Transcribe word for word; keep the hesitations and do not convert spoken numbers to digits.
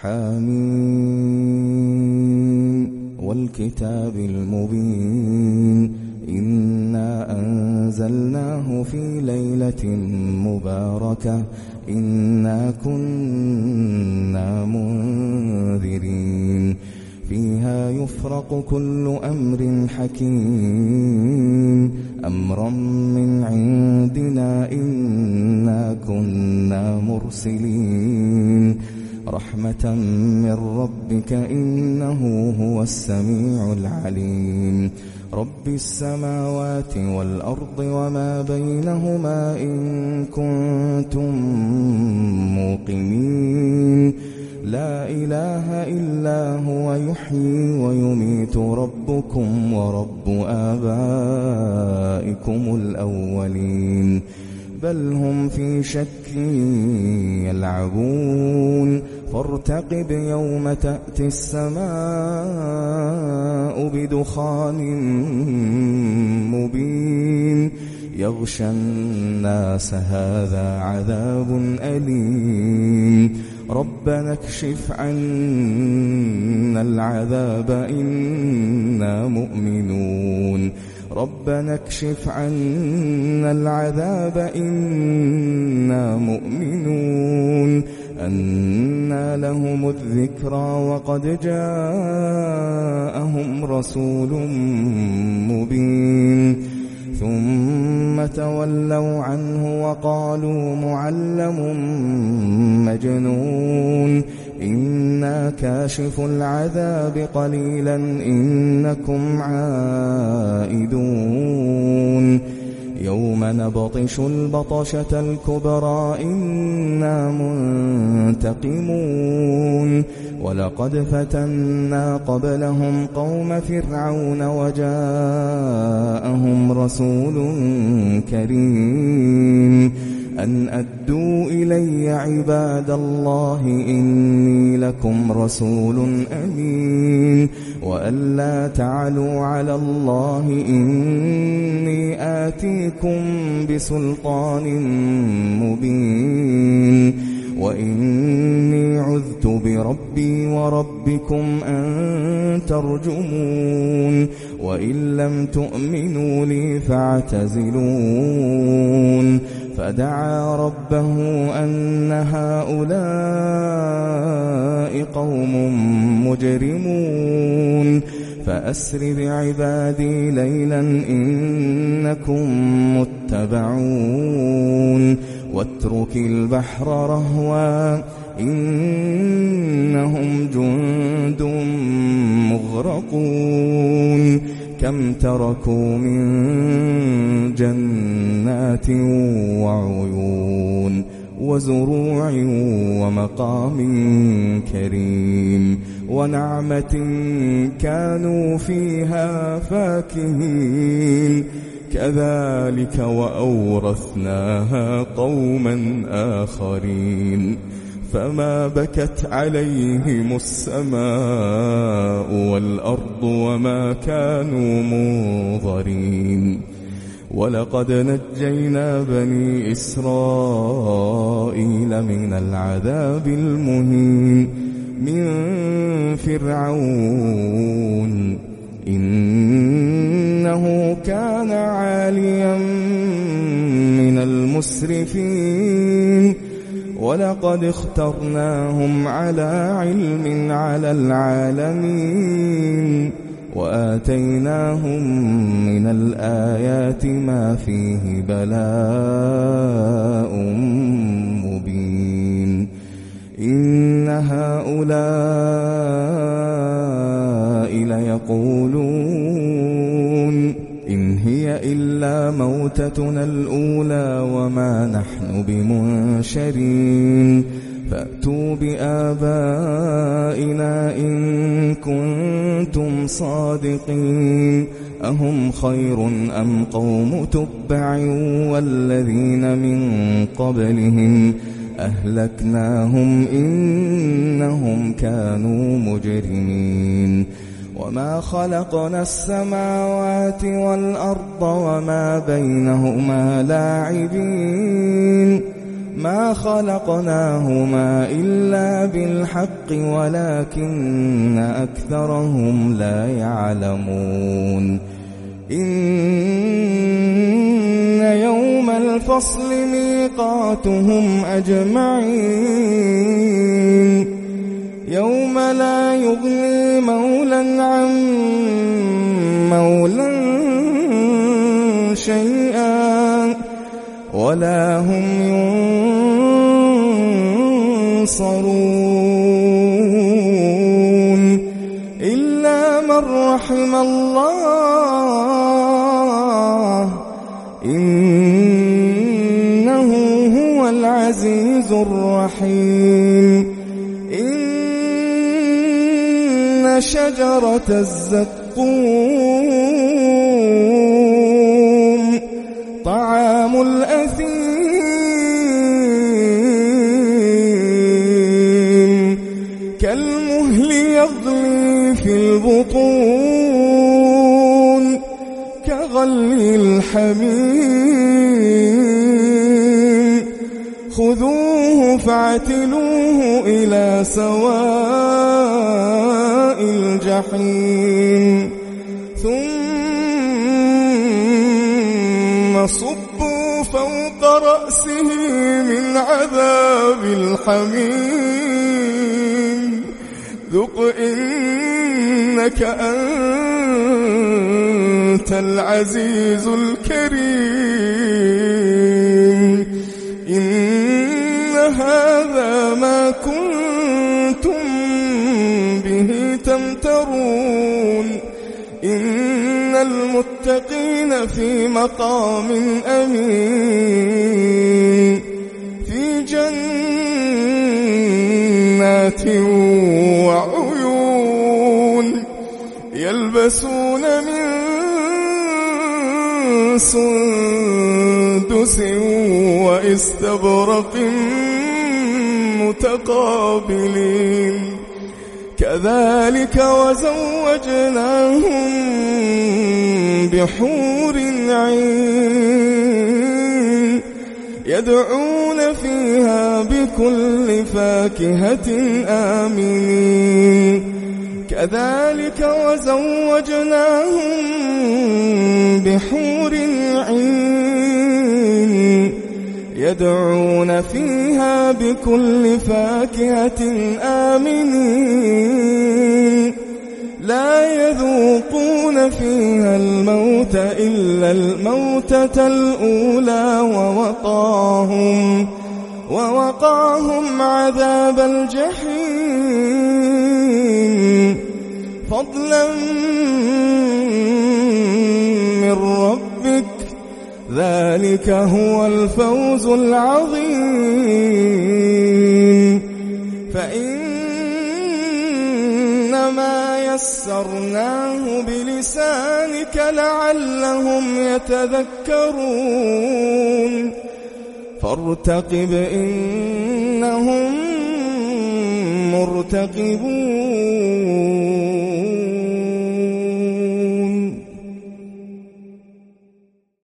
حميم والكتاب المبين إنا أنزلناه في ليلة مباركة إنا كنا منذرين فيها يفرق كل أمر حكيم أمرا من عندنا إنا كنا مرسلين رحمة من ربك إنه هو السميع العليم رب السماوات والأرض وما بينهما إن كنتم موقنين لا إله إلا هو يحيي ويميت ربكم ورب آبائكم الأولين بل هم في شك يلعبون فارتقب يوم تأتي السماء بدخان مبين يغشى الناس هذا عذاب أليم ربنا اكشف عنا العذاب إنا مؤمنون ربنا اكشف عنا العذاب إنا مؤمنون أنى لهم الذكرى وقد جاءهم رسول مبين ثم تولوا عنه وقالوا معلم مجنون إنا كاشف العذاب قليلا إنكم عائدون يوم نبطش البطشة الكبرى إنا منتقمون ولقد فتنا قبلهم قوم فرعون وجاءهم رسول كريم أن أدوا إلي عباد الله إني لكم رسول أمين وأن لا تعلوا على الله إني آتيكم بسلطان مبين وإني عذت بربي وربكم أن ترجمون وإن لم تؤمنوا لي فاعتزلون فدعا ربه أن هؤلاء قوم مجرمون فأسر بعبادي ليلا إنكم متبعون واترك البحر رهوا إنهم جند مغرقون كم تركوا من جنات وعيون وزروع ومقام كريم ونعمة كانوا فيها فاكهين كذلك وأورثناها قوما آخرين فما بكت عليهم السماء والأرض وما كانوا منظرين ولقد نجينا بني إسرائيل من العذاب المهين من فرعون إنه كان عاليا من المسرفين ولقد اخترناهم على علم على العالمين وآتيناهم من الآيات ما فيه بلاء مبين إن هؤلاء ليقولون إن هي إلا موتتنا الأولى وما نحن بمنشرين فأتوا بآبائنا إن كنتم صادقين أهم خير أم قوم تبع والذين من قبلهم أهلكناهم إنهم كانوا مجرمين وما خلقنا السماوات والأرض وما بينهما لاعبين ما خلقناهما إلا بالحق ولكن أكثرهم لا يعلمون إن يوم الفصل ميقاتهم أجمعين يوم لا يغني مولى عن مولى شيئا ولا هم ينصرون إلا من رحم الله إنه هو العزيز الرحيم إن شجرة الزقوم طعام الأثيم كالمهل يغلي في البطون كغلي الحميم خذوه فاعتلوه إلى سواء الجحيم ثم صبوا فوق رأسه من عذاب الحميم ذق إنك أنت العزيز الكريم إن هذا ما كنتم به تمترون إن المتقين في مقام أمين في جنات وعيون يلبسون من سندس وإستبرق متقابلين كذلك وزوجناهم بحور عين يدعون فيها بكل فاكهة آمنين كذلك وزوجناهم بحور عين يدعون فيها بكل فاكهة آمنين لا يذوقون فيها الموت إلا الموتة الأولى ووقاهم ووقاهم عذاب الجحيم فضلا من ربك ذلك هو الفوز العظيم فإنما يسرناه بلسانك لعلهم يتذكرون فارتقب إنهم مرتقبون